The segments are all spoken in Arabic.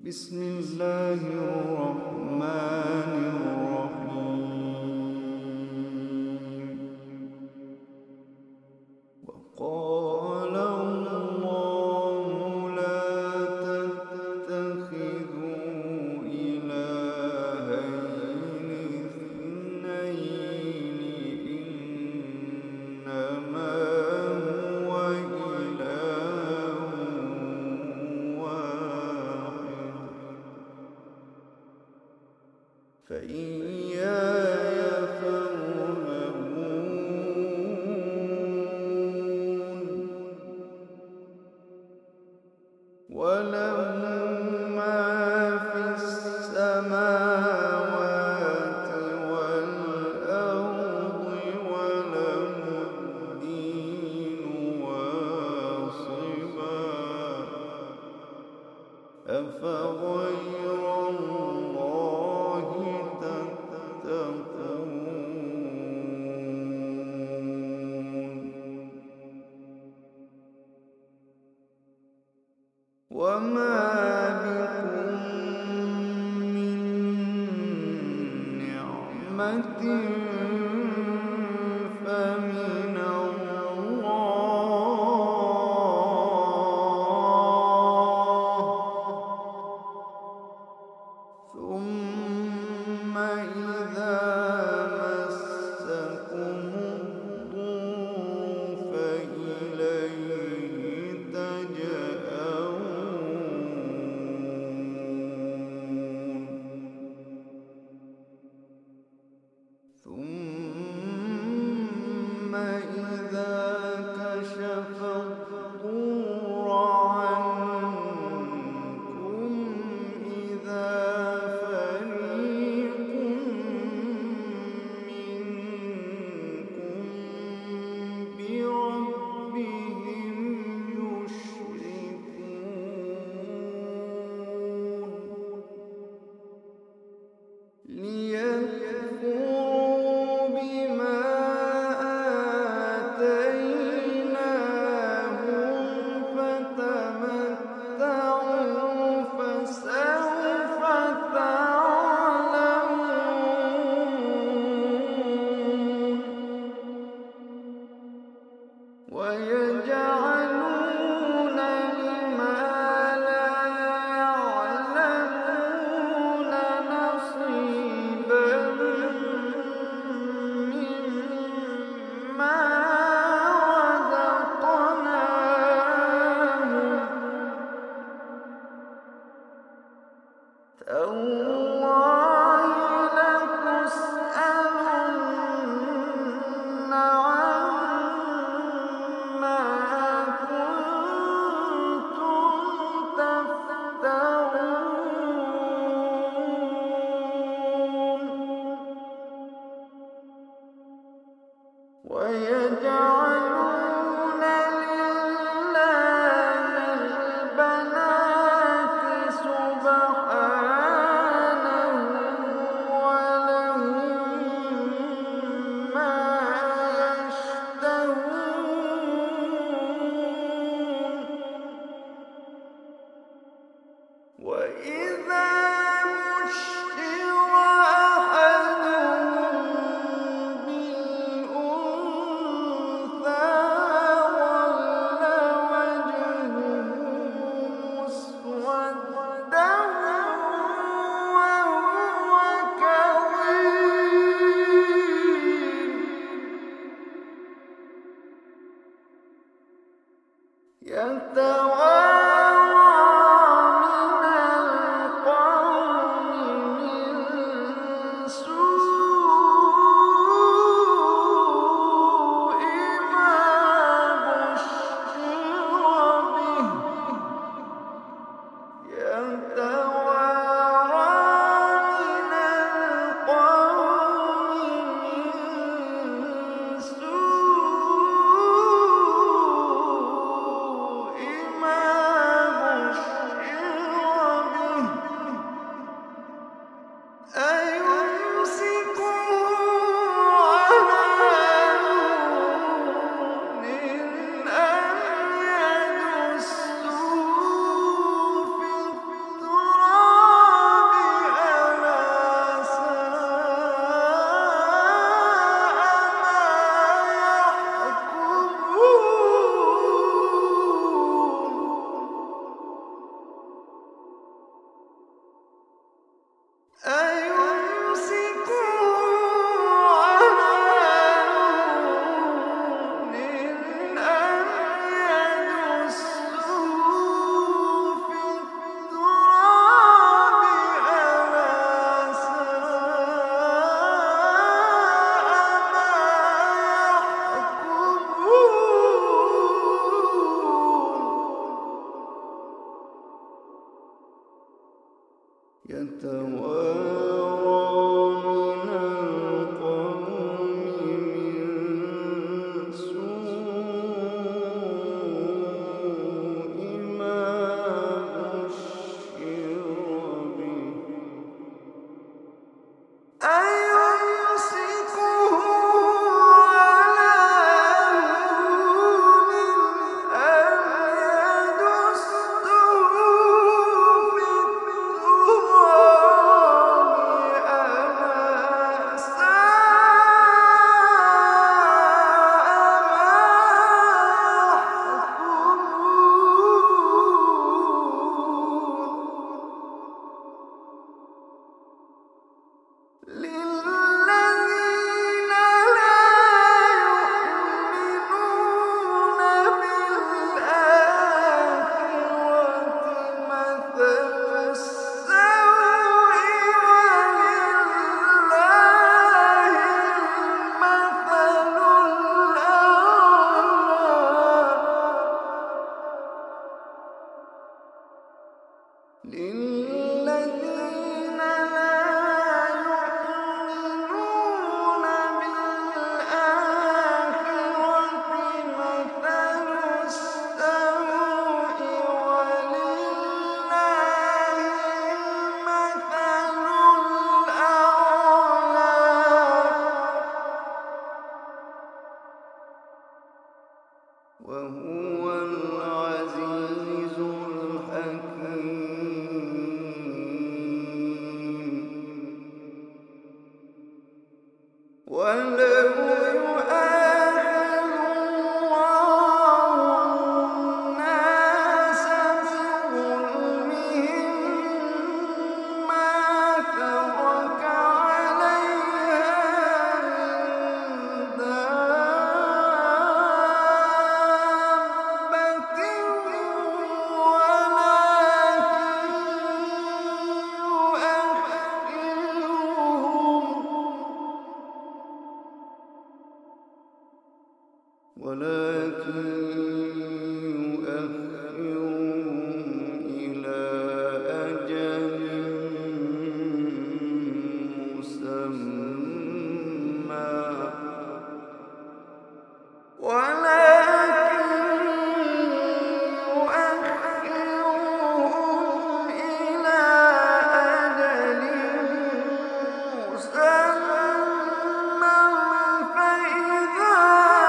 بسم الله الرحمن الرحيم. وقال الله لا تتخذوا إلهين اثنين إنما هو إله واحد فإياي فارهبون. وله ما في السماوات والأرض وله الدين واصبا أفغير الله تتقون. وما بكم من نعمة فمن الله ثم إذا مسكم الضر فإليه تجأرون. ثم إذا كشف الضر عنكم إذا فريق منكم بربهم يشركون ليكفروا بما آتيناهم فتمتعوا فسوف تعلمون. ويجعلون لما لا يعلمون نصيبا مما رزقناهم. تالله لتسألن عما كنتم تفترون. ويجعلون لله البنات سبحانه ولهم ما يشتهون. وإذا بشر أحدهم بالأنثى ظل وجهه مسودا وهو كظيم يتوارى من القوم من سوء ما بشر به. يتوارى من القوم من سوء ما وهو العزيز الحكيم. ولو يؤاخذ الله الناس بظلمهم ما ترك عليها من دابة ولكن يؤخرهم إلى أجل مسمى فإذا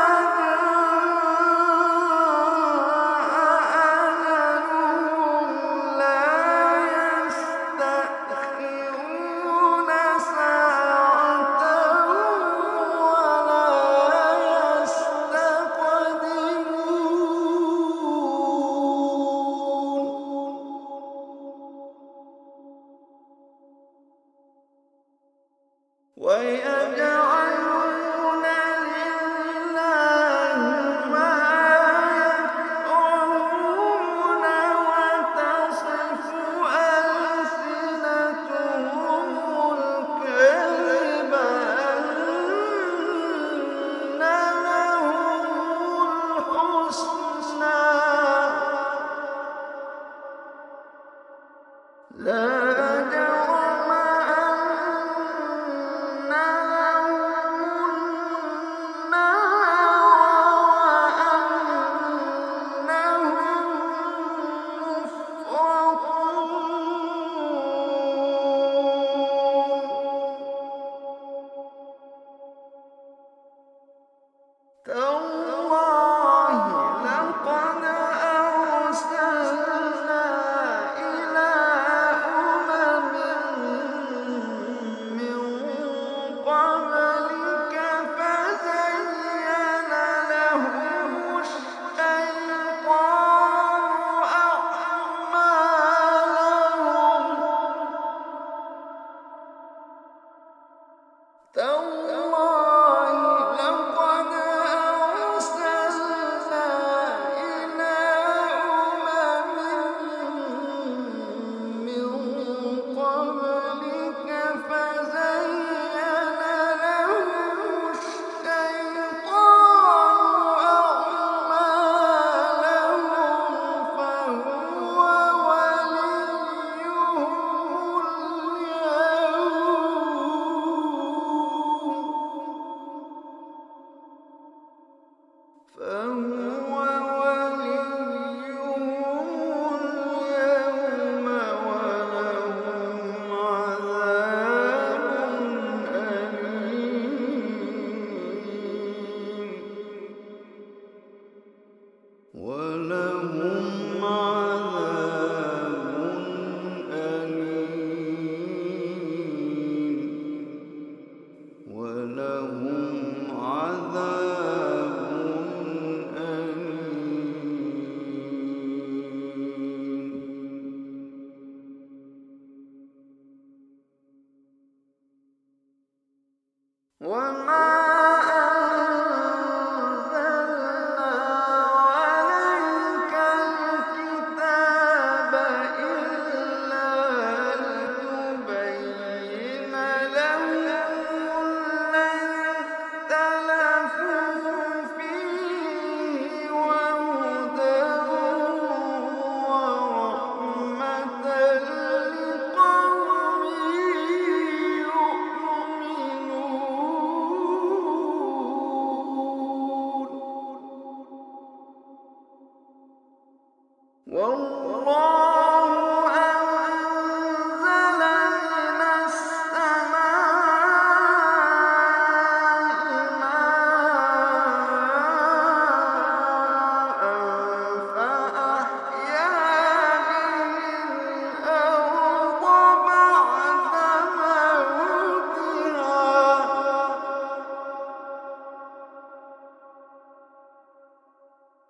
ويجعلون لله ما يكرهون وتصف ألسنتهم الكذب أن لهم الحسنى لا جرم أن لهم النار وأنهم مفرطون. تالله لقد أرسلنا إلى أمم من قبلك فزين لهم الشيطان أعمالهم. تالله لقد أرسلنا إلى أمم من قبلك فزين لهم الشيطان أعمالهم فهو وليهم اليوم ولهم عذاب أليم. ولهم عذاب أليم. ولهم عذاب أليم.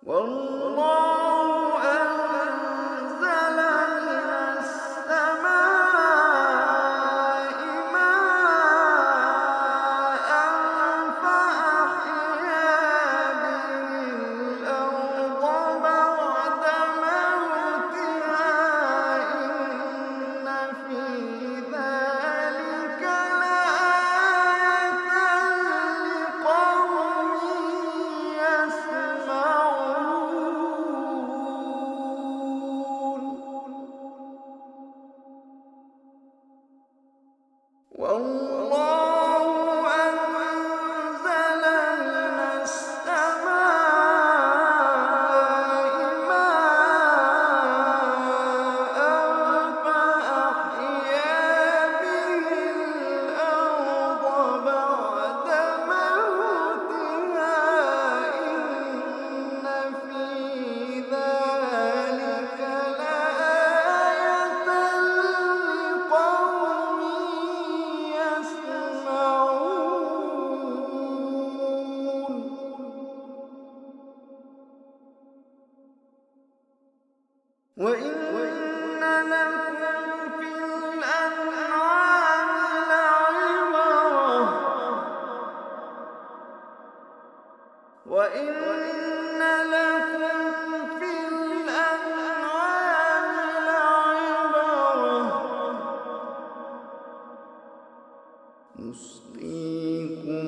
والله أنزل من السماء ماء فأحيا به الأرض بعد موتها إن في ذلك لآية لقوم يسمعون والله أنزل من السماء ماء فأحيا به الأرض بعد موتها إن في ذلك لآية لقوم يسمعون وإن لكم في الأنعام لعبرة نسقيكم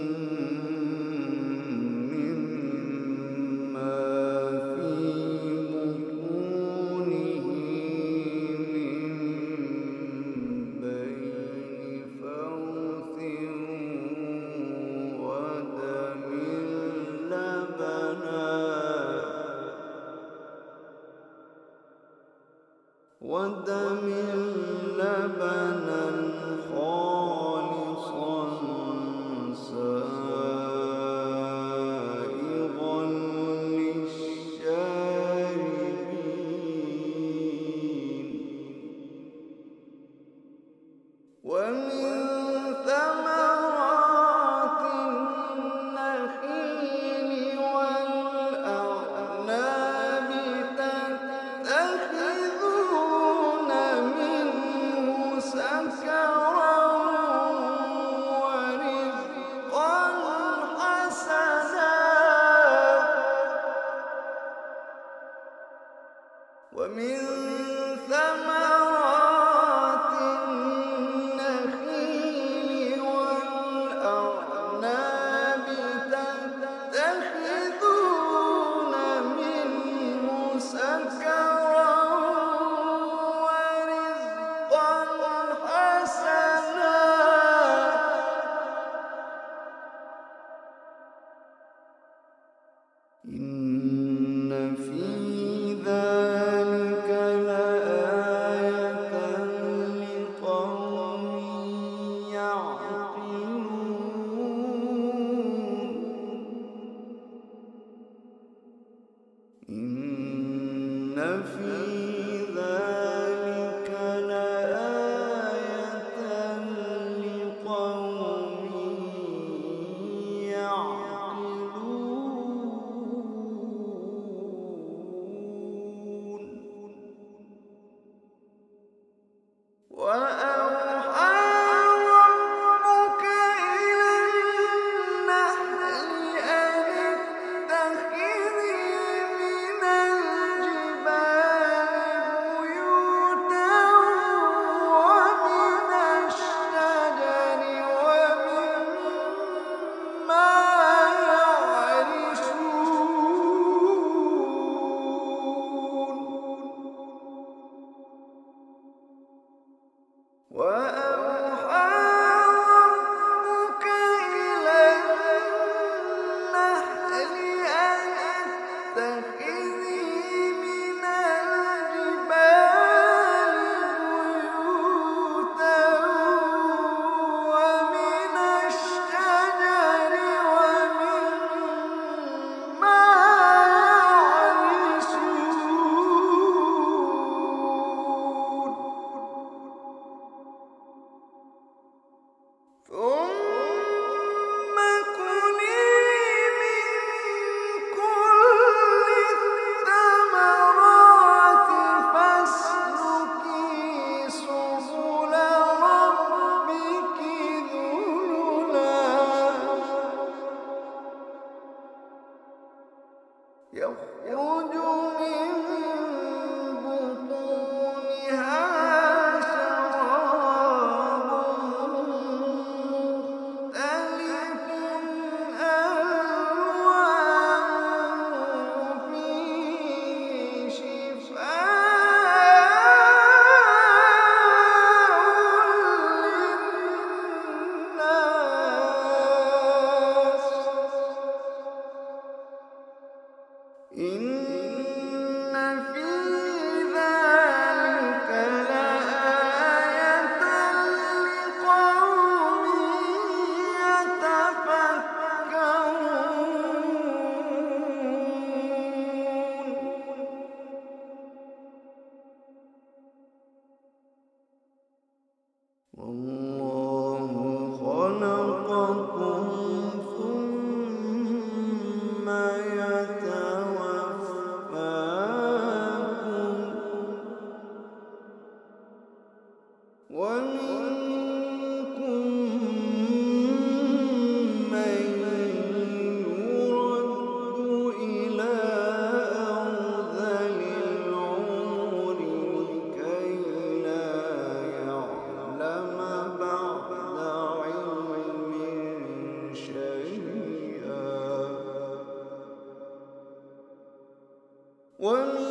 مما في بطونه من بين فرث ودم لبنا خالصا سائغا للشاربين ومن ثمرات النخيل والأعناب تتخذون منه سكرا ورزقا حسنا ومن ثمرات النخيل والأعناب تتخذون منه سكرا ورزقا حسنا إن في ذلك لآية لقوم يعقلون إن في ذلك لآية لقوم يعقلون وأوحى ربك إلى النحل أن اتخذي من الجبال بيوتا ومن الشجر ومما يعرشون وأوحى ربك إلى النحل أن اتخذي من الجبال بيوتا ومن الشجر ومما يعرشون ثم كلي من كل يخرج من بطونها شراب مختلف ألوانه فيه شفاء للناس. إن في ذلك لآية لقوم يتفكرون. والله خلقكم ثم يتوفاكم، ومنكم من يرد إلى أرذل العمر لكي لا يعلم بعد علم شيئا، ومنكم